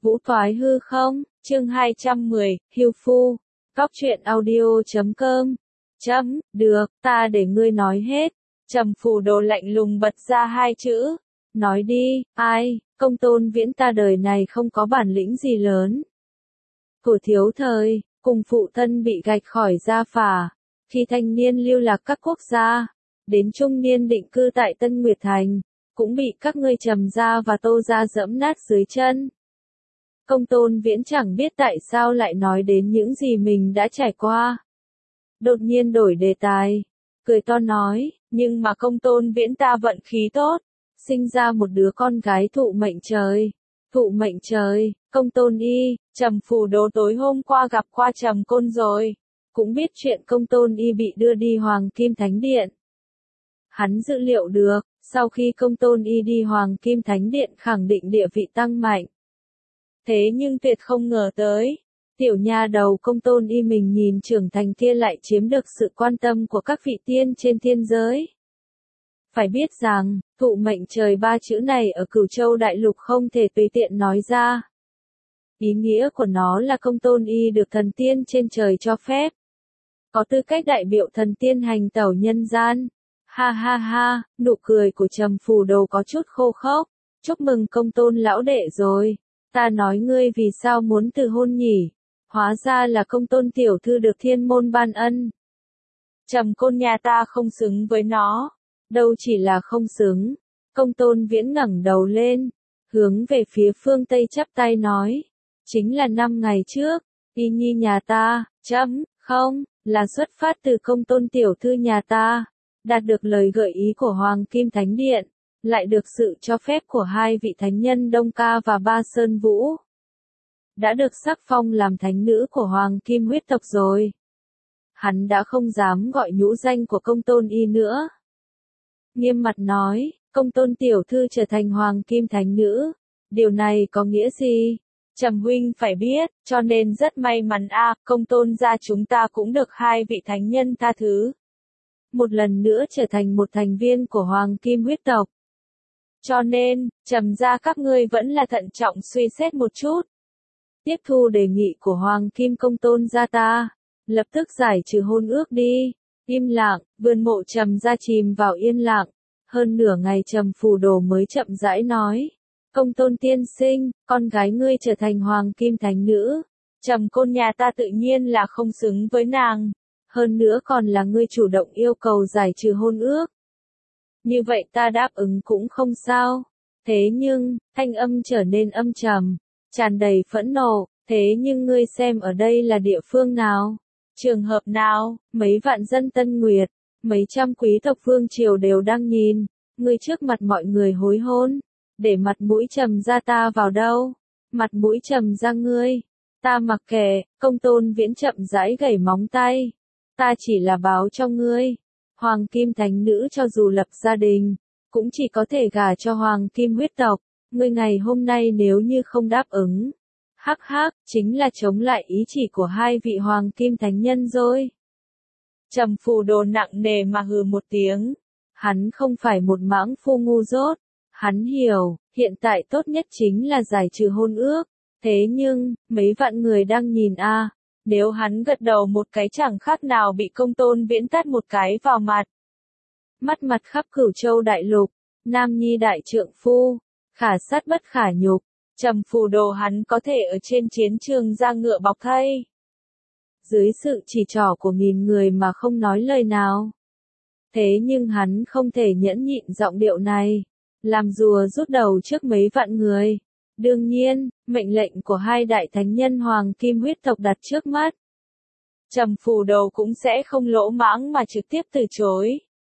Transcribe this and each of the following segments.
Vũ Toái hư không, chương 210, Hưu Phu, Cóc truyện audio.com. Được, ta để ngươi nói hết. Trầm Phù Đồ lạnh lùng bật ra hai chữ. Nói đi, ai, Công Tôn Viễn ta đời này không có bản lĩnh gì lớn. Của thiếu thời, cùng phụ thân bị gạch khỏi gia phả. Khi thanh niên lưu lạc các quốc gia, đến trung niên định cư tại Tân Nguyệt Thành, cũng bị các ngươi Trầm gia và Tô gia giẫm nát dưới chân. Công Tôn Viễn chẳng biết tại sao lại nói đến những gì mình đã trải qua. Đột nhiên đổi đề tài, cười to nói, nhưng mà Công Tôn Viễn ta vận khí tốt, sinh ra một đứa con gái thụ mệnh trời. Thụ mệnh trời, Công Tôn Y, Trầm Phù Đồ tối hôm qua gặp qua Trầm Côn rồi, cũng biết chuyện Công Tôn Y bị đưa đi Hoàng Kim Thánh Điện. Hắn dự liệu được, sau khi Công Tôn Y đi Hoàng Kim Thánh Điện khẳng định địa vị tăng mạnh. Thế nhưng tuyệt không ngờ tới, tiểu nha đầu Công Tôn Y mình nhìn trưởng thành kia lại chiếm được sự quan tâm của các vị tiên trên thiên giới. Phải biết rằng, thụ mệnh trời ba chữ này ở Cửu Châu Đại Lục không thể tùy tiện nói ra. Ý nghĩa của nó là Công Tôn Y được thần tiên trên trời cho phép. Có tư cách đại biểu thần tiên hành tẩu nhân gian. Ha ha ha, nụ cười của Trầm Phù Đồ có chút khô khốc. Chúc mừng Công Tôn lão đệ rồi. Ta nói ngươi vì sao muốn từ hôn nhỉ? Hóa ra là Công Tôn tiểu thư được thiên môn ban ân. Trầm Côn nhà ta không xứng với nó. Đâu chỉ là không xứng. Công Tôn Viễn ngẩng đầu lên, hướng về phía phương Tây chắp tay nói. Chính là 5 ngày trước, Y Nhi nhà ta, không, là xuất phát từ Công Tôn tiểu thư nhà ta. Đạt được lời gợi ý của Hoàng Kim Thánh Điện, lại được sự cho phép của hai vị thánh nhân Đông Ca và Ba Sơn Vũ. Đã được sắc phong làm thánh nữ của Hoàng Kim huyết tộc rồi. Hắn đã không dám gọi nhũ danh của Công Tôn Y nữa. Nghiêm mặt nói, Công Tôn tiểu thư trở thành Hoàng Kim thánh nữ. Điều này có nghĩa gì? Trầm huynh phải biết, cho nên rất may mắn Công Tôn gia chúng ta cũng được hai vị thánh nhân tha thứ. Một lần nữa trở thành một thành viên của Hoàng Kim huyết tộc. Cho nên, Trầm gia các ngươi vẫn là thận trọng suy xét một chút. Tiếp thu đề nghị của Hoàng Kim Công Tôn gia ta, lập tức giải trừ hôn ước đi. Im lặng, vườn mộ Trầm gia chìm vào yên lặng. Hơn nửa ngày Trầm Phù Đồ mới chậm rãi nói. Công Tôn tiên sinh, con gái ngươi trở thành Hoàng Kim thánh nữ. Trầm Côn nhà ta tự nhiên là không xứng với nàng. Hơn nữa còn là ngươi chủ động yêu cầu giải trừ hôn ước. Như vậy ta đáp ứng cũng không sao. Thế nhưng, thanh âm trở nên âm trầm, tràn đầy phẫn nộ. Thế nhưng ngươi xem ở đây là địa phương nào? Trường hợp nào? Mấy vạn dân Tân Nguyệt, mấy trăm quý tộc vương triều đều đang nhìn. Ngươi trước mặt mọi người hối hôn. Để mặt mũi Trầm gia ta vào đâu? Mặt mũi Trầm gia ngươi. Ta mặc kệ. Công Tôn Viễn chậm rãi gảy móng tay. Ta chỉ là báo cho ngươi. Hoàng Kim thánh nữ cho dù lập gia đình, cũng chỉ có thể gả cho Hoàng Kim huyết tộc. Ngươi ngày hôm nay nếu như không đáp ứng, chính là chống lại ý chỉ của hai vị Hoàng Kim thánh nhân rồi. Trầm Phù Đồ nặng nề mà hừ một tiếng. Hắn không phải một mãng phu ngu dốt. Hắn hiểu, hiện tại tốt nhất chính là giải trừ hôn ước. Thế nhưng, mấy vạn người đang nhìn nếu hắn gật đầu một cái chẳng khác nào bị Công Tôn Viễn tát một cái vào mặt. Mặt khắp Cửu Châu Đại Lục, nam nhi đại trượng phu, khả sát bất khả nhục. Trầm Phù Đồ hắn có thể ở trên chiến trường ra ngựa bọc thây. Dưới sự chỉ trỏ của nghìn người mà không nói lời nào. Thế nhưng hắn không thể nhẫn nhịn giọng điệu này, làm rùa rút đầu trước mấy vạn người. Đương nhiên, mệnh lệnh của hai đại thánh nhân Hoàng Kim huyết tộc đặt trước mắt. Trầm Phù Đồ cũng sẽ không lỗ mãng mà trực tiếp từ chối.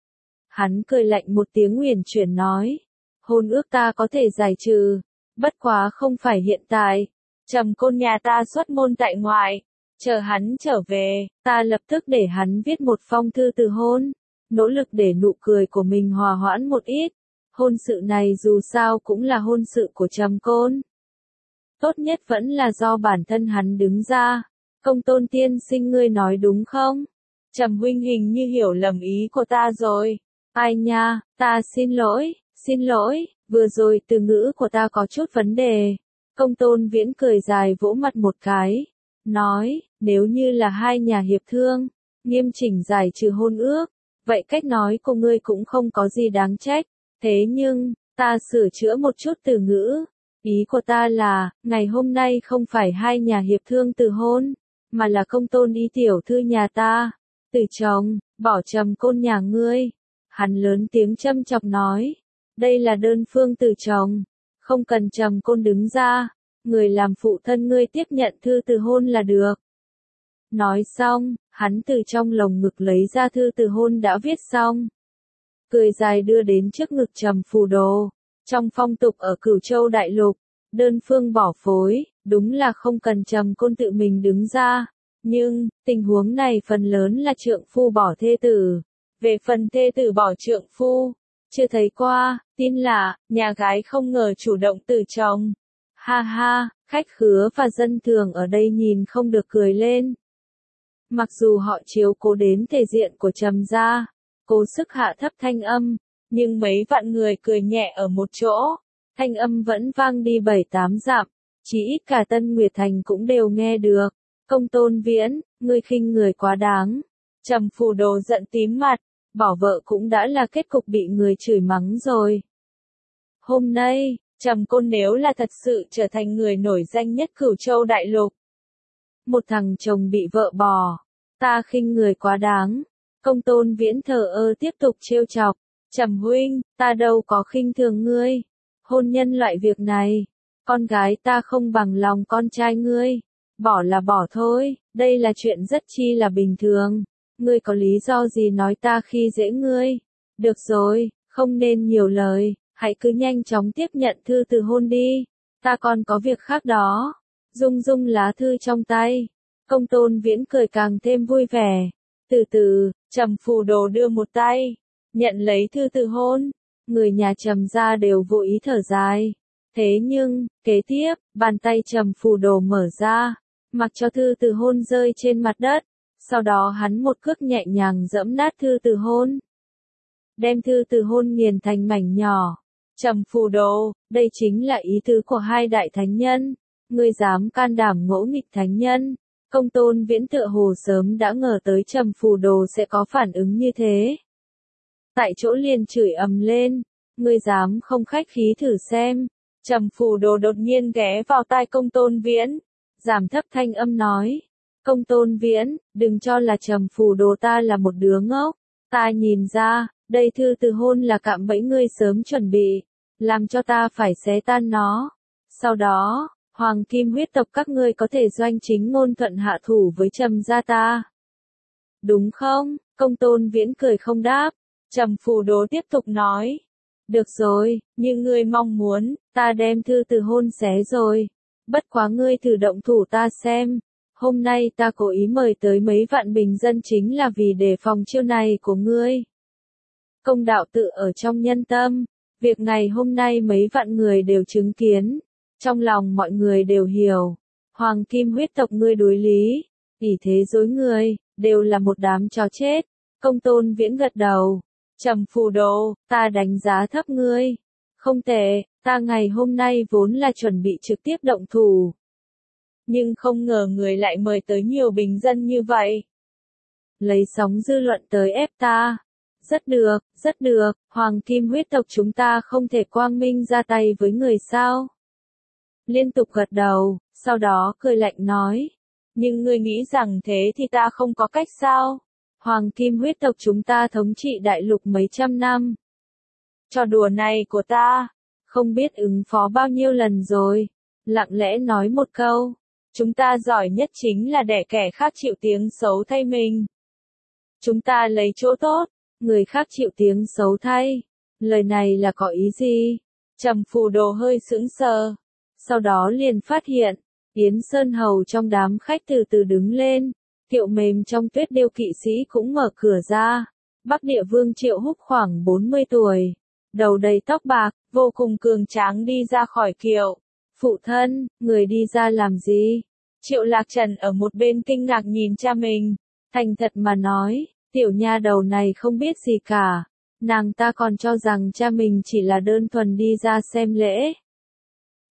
Hắn cười lạnh một tiếng uyển chuyển nói. Hôn ước ta có thể giải trừ, bất quá không phải hiện tại. Trầm Côn nhà ta xuất môn tại ngoại. Chờ hắn trở về, ta lập tức để hắn viết một phong thư từ hôn. Nỗ lực để nụ cười của mình hòa hoãn một ít. Hôn sự này dù sao cũng là hôn sự của Trầm Côn. Tốt nhất vẫn là do bản thân hắn đứng ra. Công Tôn tiên sinh ngươi nói đúng không? Trầm huynh hình như hiểu lầm ý của ta rồi. Ai nha, ta xin lỗi, vừa rồi từ ngữ của ta có chút vấn đề. Công Tôn Viễn cười dài vỗ mặt một cái, nói, nếu như là hai nhà hiệp thương, nghiêm chỉnh giải trừ hôn ước, vậy cách nói của ngươi cũng không có gì đáng trách, thế nhưng, ta sửa chữa một chút từ ngữ, ý của ta là, ngày hôm nay không phải hai nhà hiệp thương từ hôn, mà là Công Tôn Y tiểu thư nhà ta, từ chồng, bỏ Trầm Côn nhà ngươi. Hắn lớn tiếng châm chọc nói, đây là đơn phương từ chồng, không cần Trầm Côn đứng ra, người làm phụ thân ngươi tiếp nhận thư từ hôn là được. Nói xong, hắn từ trong lồng ngực lấy ra thư từ hôn đã viết xong. Cười dài đưa đến trước ngực Trầm Phù Đồ. Trong phong tục ở Cửu Châu Đại Lục, đơn phương bỏ phối, đúng là không cần Trầm Côn tự mình đứng ra. Nhưng, tình huống này phần lớn là trượng phu bỏ thê tử. Về phần thê tử bỏ trượng phu, chưa thấy qua, tin là, nhà gái không ngờ chủ động từ chồng. Ha ha, khách khứa và dân thường ở đây nhìn không được cười lên. Mặc dù họ chiếu cố đến thể diện của Trầm gia, cố sức hạ thấp thanh âm, nhưng mấy vạn người cười nhẹ ở một chỗ, thanh âm vẫn vang đi 7-8 dặm, chỉ ít cả Tân Nguyệt Thành cũng đều nghe được. Công Tôn Viễn, ngươi khinh người quá đáng. Trầm Phù Đồ giận tím mặt, bỏ vợ cũng đã là kết cục bị người chửi mắng rồi. Hôm nay, Trầm Côn nếu là thật sự trở thành người nổi danh nhất Cửu Châu Đại Lục. Một thằng chồng bị vợ bỏ, ta khinh người quá đáng. Công Tôn Viễn thờ ơ tiếp tục trêu chọc, Trầm huynh, ta đâu có khinh thường ngươi. Hôn nhân loại việc này, con gái ta không bằng lòng con trai ngươi. Bỏ là bỏ thôi, đây là chuyện rất chi là bình thường. Ngươi có lý do gì nói ta khi dễ ngươi? Được rồi, không nên nhiều lời, hãy cứ nhanh chóng tiếp nhận thư từ hôn đi. Ta còn có việc khác đó. Rung rung lá thư trong tay. Công Tôn Viễn cười càng thêm vui vẻ. Từ từ, Trầm Phù Đồ đưa một tay, nhận lấy thư từ hôn. Người nhà Trầm gia đều vô ý thở dài. Thế nhưng, kế tiếp, bàn tay Trầm Phù Đồ mở ra, mặc cho thư từ hôn rơi trên mặt đất. Sau đó hắn một cước nhẹ nhàng giẫm nát thư từ hôn. Đem thư từ hôn nghiền thành mảnh nhỏ. Trầm Phù Đồ, đây chính là ý tứ của hai đại thánh nhân. Ngươi dám can đảm ngỗ nghịch thánh nhân. Công Tôn Viễn tựa hồ sớm đã ngờ tới Trầm Phù Đồ sẽ có phản ứng như thế. Tại chỗ liền chửi ầm lên. Ngươi dám không khách khí thử xem. Trầm Phù Đồ đột nhiên ghé vào tai Công Tôn Viễn. Giảm thấp thanh âm nói. Công Tôn Viễn, đừng cho là Trầm Phù Đồ ta là một đứa ngốc. Ta nhìn ra, đây thư từ hôn là cạm bẫy ngươi sớm chuẩn bị. Làm cho ta phải xé tan nó. Sau đó, Hoàng Kim huyết tộc các ngươi có thể doanh chính ngôn thuận hạ thủ với Trầm gia ta. Đúng không? Công Tôn Viễn cười không đáp. Trầm Phù Đồ tiếp tục nói. Được rồi, như ngươi mong muốn, ta đem thư từ hôn xé rồi. Bất quá ngươi thử động thủ ta xem. Hôm nay ta cố ý mời tới mấy vạn bình dân chính là vì đề phòng chiêu này của ngươi. Công đạo tự ở trong nhân tâm. Việc này hôm nay mấy vạn người đều chứng kiến. Trong lòng mọi người đều hiểu. Hoàng Kim huyết tộc ngươi đối lý. ỷ thế dối người, đều là một đám chó chết. Công Tôn Viễn gật đầu. Trầm Phù Đồ, ta đánh giá thấp ngươi. Không tệ, ta ngày hôm nay vốn là chuẩn bị trực tiếp động thủ. Nhưng không ngờ người lại mời tới nhiều bình dân như vậy. Lấy sóng dư luận tới ép ta. Rất được, Hoàng Kim huyết tộc chúng ta không thể quang minh ra tay với người sao. Liên tục gật đầu, sau đó cười lạnh nói. Nhưng ngươi nghĩ rằng thế thì ta không có cách sao? Hoàng Kim huyết tộc chúng ta thống trị đại lục mấy trăm năm. Trò đùa này của ta, không biết ứng phó bao nhiêu lần rồi. Lặng lẽ nói một câu. Chúng ta giỏi nhất chính là để kẻ khác chịu tiếng xấu thay mình. Chúng ta lấy chỗ tốt, người khác chịu tiếng xấu thay. Lời này là có ý gì? Trầm Phù Đồ hơi sững sờ. Sau đó liền phát hiện, Yến Sơn Hầu trong đám khách từ từ đứng lên. Kiệu mềm trong Tuyết Điêu kỵ sĩ cũng mở cửa ra. Bắc Địa Vương Triệu Húc khoảng 40 tuổi. Đầu đầy tóc bạc, vô cùng cường tráng đi ra khỏi kiệu. Phụ thân, người đi ra làm gì? Triệu Lạc Trần ở một bên kinh ngạc nhìn cha mình. Thành thật mà nói, tiểu nha đầu này không biết gì cả. Nàng ta còn cho rằng cha mình chỉ là đơn thuần đi ra xem lễ.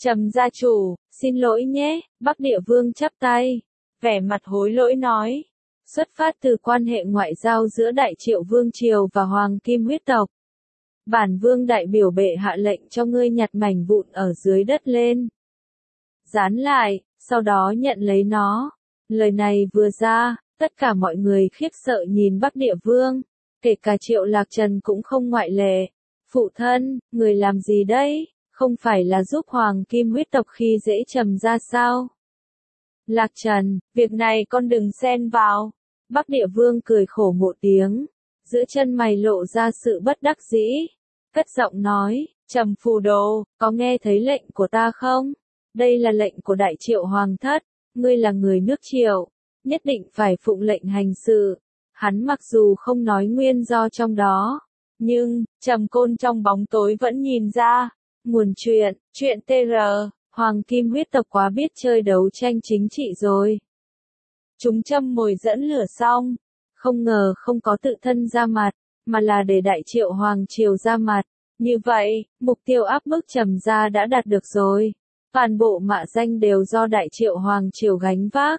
Trầm gia chủ, xin lỗi nhé, Bắc Địa Vương chắp tay, vẻ mặt hối lỗi nói. Xuất phát từ quan hệ ngoại giao giữa Đại Triệu Vương Triều và Hoàng Kim huyết tộc. Bản vương đại biểu bệ hạ lệnh cho ngươi nhặt mảnh vụn ở dưới đất lên. Dán lại, sau đó nhận lấy nó. Lời này vừa ra, tất cả mọi người khiếp sợ nhìn Bắc Địa Vương, kể cả Triệu Lạc Trần cũng không ngoại lệ. Phụ thân, người làm gì đấy, không phải là giúp Hoàng Kim huyết tộc khi dễ Trầm gia sao? Lạc Trần, việc này con đừng xen vào. Bắc Địa Vương cười khổ một tiếng, giữa chân mày lộ ra sự bất đắc dĩ, cất giọng nói, Trầm Phù Đồ, có nghe thấy lệnh của ta không? Đây là lệnh của Đại Triệu Hoàng thất, ngươi là người nước Triệu, nhất định phải phụng lệnh hành sự. Hắn mặc dù không nói nguyên do trong đó, nhưng, Trầm Côn trong bóng tối vẫn nhìn ra. Nguồn chuyện TR, Hoàng Kim huyết tộc quá biết chơi đấu tranh chính trị rồi. Chúng châm mồi dẫn lửa xong, không ngờ không có tự thân ra mặt, mà là để Đại Triệu Hoàng Triều ra mặt. Như vậy, mục tiêu áp bức Trầm gia đã đạt được rồi. Toàn bộ mạ danh đều do Đại Triệu Hoàng Triều gánh vác.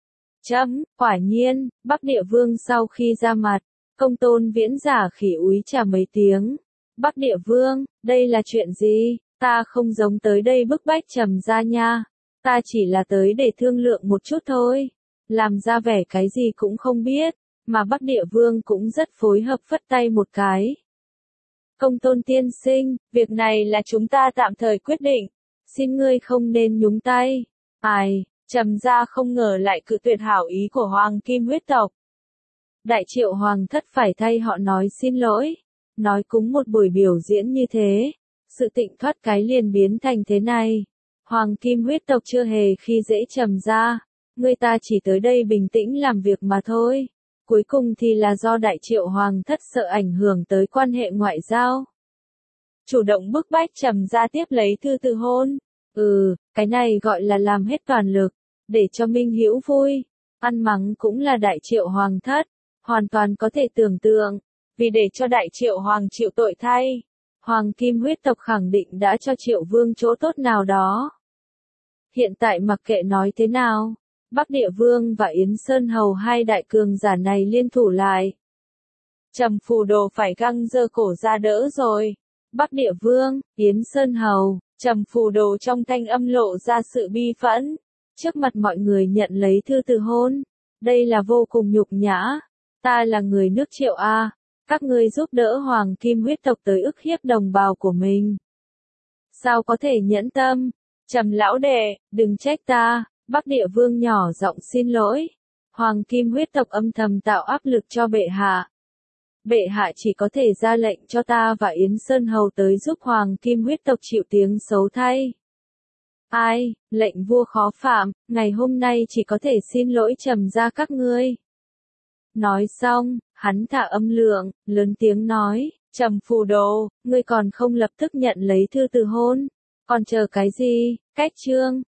Quả nhiên, Bắc Địa Vương sau khi ra mặt, Công Tôn Viễn giả khỉ úy trà mấy tiếng. Bắc Địa Vương, đây là chuyện gì? Ta không giống tới đây bức bách Trầm gia nha. Ta chỉ là tới để thương lượng một chút thôi. Làm ra vẻ cái gì cũng không biết, mà Bắc Địa Vương cũng rất phối hợp phất tay một cái. Công Tôn tiên sinh, việc này là chúng ta tạm thời quyết định, xin ngươi không nên nhúng tay. Ai, Trầm gia không ngờ lại cự tuyệt hảo ý của Hoàng Kim huyết tộc. Đại Triệu Hoàng thất phải thay họ nói xin lỗi, nói cúng một buổi biểu diễn như thế, sự tịnh thoát cái liền biến thành thế này. Hoàng Kim huyết tộc chưa hề khi dễ Trầm gia. Người ta chỉ tới đây bình tĩnh làm việc mà thôi. Cuối cùng thì là do Đại Triệu Hoàng thất sợ ảnh hưởng tới quan hệ ngoại giao. Chủ động bức bách Trầm gia tiếp lấy thư từ hôn. Cái này gọi là làm hết toàn lực, để cho Minh Hữu vui. Ăn mắng cũng là Đại Triệu Hoàng thất, hoàn toàn có thể tưởng tượng. Vì để cho Đại Triệu Hoàng chịu tội thay, Hoàng Kim huyết tộc khẳng định đã cho Triệu Vương chỗ tốt nào đó. Hiện tại mặc kệ nói thế nào, Bắc Địa Vương và Yến Sơn Hầu hai đại cường giả này liên thủ lại. Trầm Phù Đồ phải găng giơ cổ ra đỡ rồi. Bắc Địa Vương, Yến Sơn Hầu, Trầm Phù Đồ trong thanh âm lộ ra sự bi phẫn. Trước mặt mọi người nhận lấy thư từ hôn. Đây là vô cùng nhục nhã. Ta là người nước Triệu A. Các ngươi giúp đỡ Hoàng Kim huyết tộc tới ức hiếp đồng bào của mình. Sao có thể nhẫn tâm? Trầm lão đệ, đừng trách ta. Bắc Địa Vương nhỏ giọng xin lỗi. Hoàng Kim huyết tộc âm thầm tạo áp lực cho bệ hạ. Bệ hạ chỉ có thể ra lệnh cho ta và Yến Sơn Hầu tới giúp Hoàng Kim huyết tộc chịu tiếng xấu thay. Ai, lệnh vua khó phạm, ngày hôm nay chỉ có thể xin lỗi Trầm gia các ngươi. Nói xong, hắn thả âm lượng, lớn tiếng nói, Trầm Phù Đồ, ngươi còn không lập tức nhận lấy thư từ hôn. Còn chờ cái gì, cách chương.